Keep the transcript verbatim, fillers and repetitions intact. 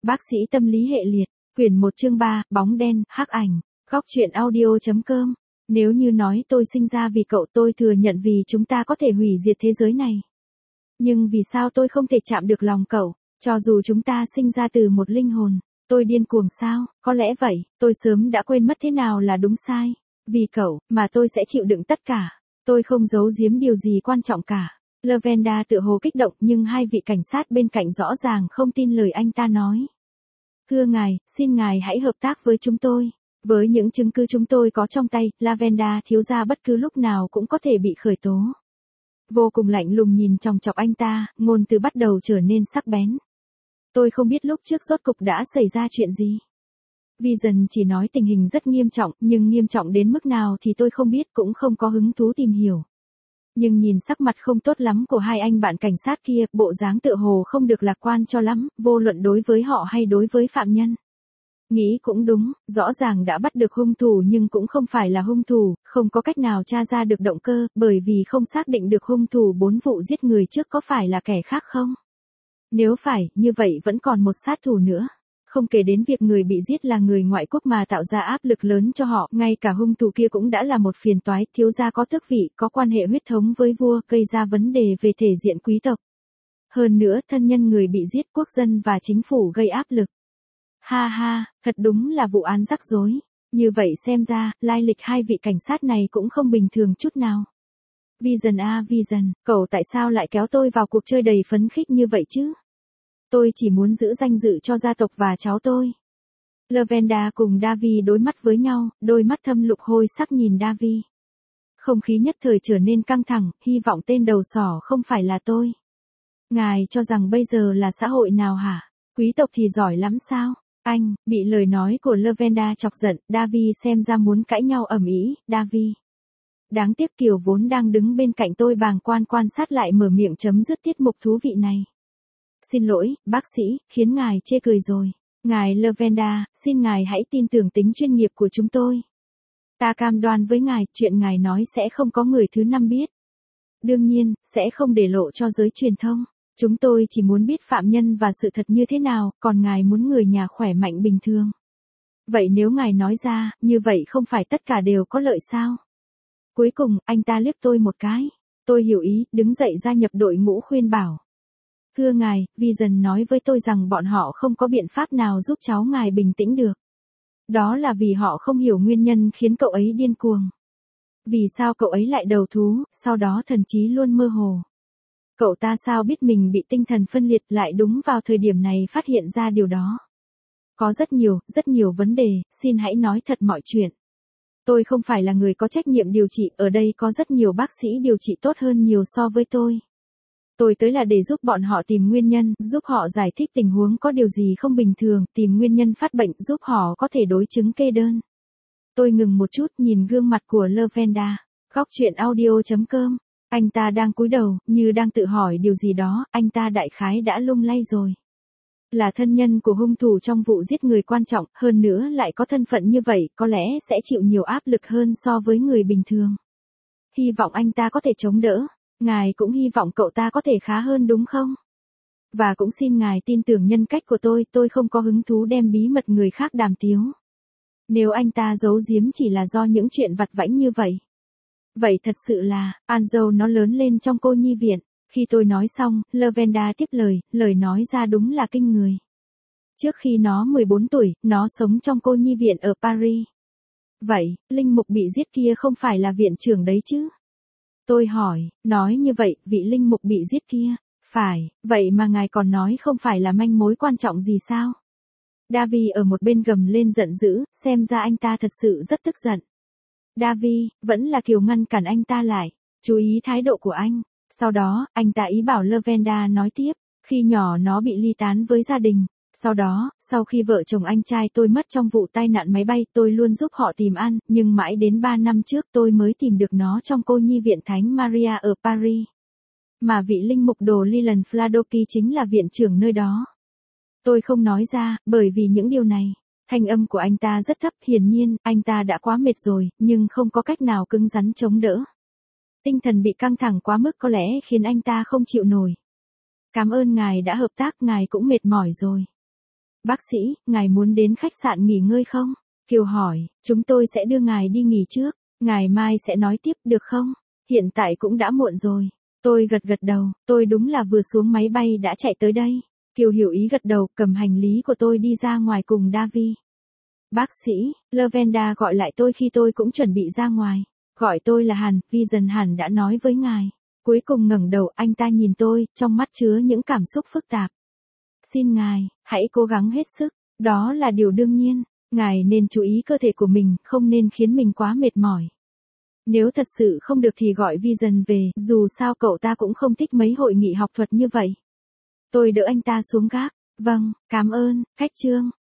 Bác sĩ tâm lý hệ liệt, quyển một chương ba, bóng đen, hắc ảnh, góc truyện audio.com. Nếu như nói tôi sinh ra vì cậu, tôi thừa nhận vì chúng ta có thể hủy diệt thế giới này. Nhưng vì sao tôi không thể chạm được lòng cậu, cho dù chúng ta sinh ra từ một linh hồn? Tôi điên cuồng sao? Có lẽ vậy, tôi sớm đã quên mất thế nào là đúng sai. Vì cậu, mà tôi sẽ chịu đựng tất cả. Tôi không giấu giếm điều gì quan trọng cả. Lavender tựa hồ kích động, nhưng hai vị cảnh sát bên cạnh rõ ràng không tin lời anh ta nói. Thưa ngài, xin ngài hãy hợp tác với chúng tôi. Với những chứng cứ chúng tôi có trong tay, Lavender thiếu gia bất cứ lúc nào cũng có thể bị khởi tố. Vô cùng lạnh lùng nhìn chòng chọc anh ta, ngôn từ bắt đầu trở nên sắc bén. Tôi không biết lúc trước rốt cục đã xảy ra chuyện gì. Vision chỉ nói tình hình rất nghiêm trọng, nhưng nghiêm trọng đến mức nào thì tôi không biết, cũng không có hứng thú tìm hiểu. Nhưng nhìn sắc mặt không tốt lắm của hai anh bạn cảnh sát kia, bộ dáng tựa hồ không được lạc quan cho lắm, vô luận đối với họ hay đối với phạm nhân. Nghĩ cũng đúng, rõ ràng đã bắt được hung thủ nhưng cũng không phải là hung thủ, không có cách nào tra ra được động cơ, bởi vì không xác định được hung thủ bốn vụ giết người trước có phải là kẻ khác không. Nếu phải, như vậy vẫn còn một sát thủ nữa. Không kể đến việc người bị giết là người ngoại quốc mà tạo ra áp lực lớn cho họ, ngay cả hung thủ kia cũng đã là một phiền toái, thiếu gia có tước vị, có quan hệ huyết thống với vua, gây ra vấn đề về thể diện quý tộc. Hơn nữa, thân nhân người bị giết, quốc dân và chính phủ gây áp lực. Ha ha, thật đúng là vụ án rắc rối. Như vậy xem ra, lai lịch hai vị cảnh sát này cũng không bình thường chút nào. Vision à Vision, cậu tại sao lại kéo tôi vào cuộc chơi đầy phấn khích như vậy chứ? Tôi chỉ muốn giữ danh dự cho gia tộc và cháu tôi. Lavender cùng Davi đối mắt với nhau, đôi mắt thâm lục hôi sắc nhìn Davi. Không khí nhất thời trở nên căng thẳng, hy vọng tên đầu sỏ không phải là tôi. Ngài cho rằng bây giờ là xã hội nào hả? Quý tộc thì giỏi lắm sao? Anh, bị lời nói của Lavender chọc giận, Davi xem ra muốn cãi nhau ầm ĩ. Davi. Đáng tiếc Kiều vốn đang đứng bên cạnh tôi bàng quan quan sát lại mở miệng chấm dứt tiết mục thú vị này. Xin lỗi, bác sĩ, khiến ngài chê cười rồi. Ngài Lavender, xin ngài hãy tin tưởng tính chuyên nghiệp của chúng tôi. Ta cam đoan với ngài, chuyện ngài nói sẽ không có người thứ năm biết. Đương nhiên, sẽ không để lộ cho giới truyền thông. Chúng tôi chỉ muốn biết phạm nhân và sự thật như thế nào, còn ngài muốn người nhà khỏe mạnh bình thường. Vậy nếu ngài nói ra, như vậy không phải tất cả đều có lợi sao? Cuối cùng, anh ta liếc tôi một cái. Tôi hiểu ý, đứng dậy gia nhập đội ngũ khuyên bảo. Thưa ngài, Vision nói với tôi rằng bọn họ không có biện pháp nào giúp cháu ngài bình tĩnh được. Đó là vì họ không hiểu nguyên nhân khiến cậu ấy điên cuồng. Vì sao cậu ấy lại đầu thú, sau đó thần trí luôn mơ hồ. Cậu ta sao biết mình bị tinh thần phân liệt, lại đúng vào thời điểm này phát hiện ra điều đó. Có rất nhiều, rất nhiều vấn đề, xin hãy nói thật mọi chuyện. Tôi không phải là người có trách nhiệm điều trị, ở đây có rất nhiều bác sĩ điều trị tốt hơn nhiều so với tôi. Tôi tới là để giúp bọn họ tìm nguyên nhân, giúp họ giải thích tình huống có điều gì không bình thường, tìm nguyên nhân phát bệnh, giúp họ có thể đối chứng kê đơn. Tôi ngừng một chút nhìn gương mặt của Lavender. Góc truyện audio.com. Anh ta đang cúi đầu, như đang tự hỏi điều gì đó, anh ta đại khái đã lung lay rồi. Là thân nhân của hung thủ trong vụ giết người quan trọng, hơn nữa lại có thân phận như vậy, có lẽ sẽ chịu nhiều áp lực hơn so với người bình thường. Hy vọng anh ta có thể chống đỡ. Ngài cũng hy vọng cậu ta có thể khá hơn đúng không? Và cũng xin ngài tin tưởng nhân cách của tôi, tôi không có hứng thú đem bí mật người khác đàm tiếu. Nếu anh ta giấu giếm chỉ là do những chuyện vặt vãnh như vậy. Vậy thật sự là, Anzo nó lớn lên trong cô nhi viện. Khi tôi nói xong, Lavender tiếp lời, lời nói ra đúng là kinh người. Trước khi nó mười bốn tuổi, nó sống trong cô nhi viện ở Paris. Vậy, linh mục bị giết kia không phải là viện trưởng đấy chứ? Tôi hỏi, nói như vậy, vị linh mục bị giết kia, phải, vậy mà ngài còn nói không phải là manh mối quan trọng gì sao? Davi ở một bên gầm lên giận dữ, xem ra anh ta thật sự rất tức giận. Davi, vẫn là Kiều ngăn cản anh ta lại, chú ý thái độ của anh. Sau đó, anh ta ý bảo Lavender nói tiếp, khi nhỏ nó bị ly tán với gia đình. Sau đó, sau khi vợ chồng anh trai tôi mất trong vụ tai nạn máy bay, tôi luôn giúp họ tìm ăn, nhưng mãi đến ba năm trước tôi mới tìm được nó trong cô nhi viện Thánh Maria ở Paris. Mà vị linh mục đồ Leland Fladoki chính là viện trưởng nơi đó. Tôi không nói ra, bởi vì những điều này. Thanh âm của anh ta rất thấp, hiển nhiên, anh ta đã quá mệt rồi, nhưng không có cách nào cứng rắn chống đỡ. Tinh thần bị căng thẳng quá mức có lẽ khiến anh ta không chịu nổi. Cảm ơn ngài đã hợp tác, ngài cũng mệt mỏi rồi. Bác sĩ, ngài muốn đến khách sạn nghỉ ngơi không? Kiều hỏi, chúng tôi sẽ đưa ngài đi nghỉ trước, ngày mai sẽ nói tiếp được không? Hiện tại cũng đã muộn rồi. Tôi gật gật đầu, tôi đúng là vừa xuống máy bay đã chạy tới đây. Kiều hiểu ý gật đầu, cầm hành lý của tôi đi ra ngoài cùng Davi. Bác sĩ, Lavenda gọi lại tôi khi tôi cũng chuẩn bị ra ngoài. Gọi tôi là Hàn, Vision Hàn đã nói với ngài. Cuối cùng ngẩng đầu, anh ta nhìn tôi, trong mắt chứa những cảm xúc phức tạp. Xin ngài, hãy cố gắng hết sức, đó là điều đương nhiên. Ngài nên chú ý cơ thể của mình, không nên khiến mình quá mệt mỏi. Nếu thật sự không được thì gọi Vision về, dù sao cậu ta cũng không thích mấy hội nghị học thuật như vậy. Tôi đỡ anh ta xuống gác. Vâng, cảm ơn, Cách Trương.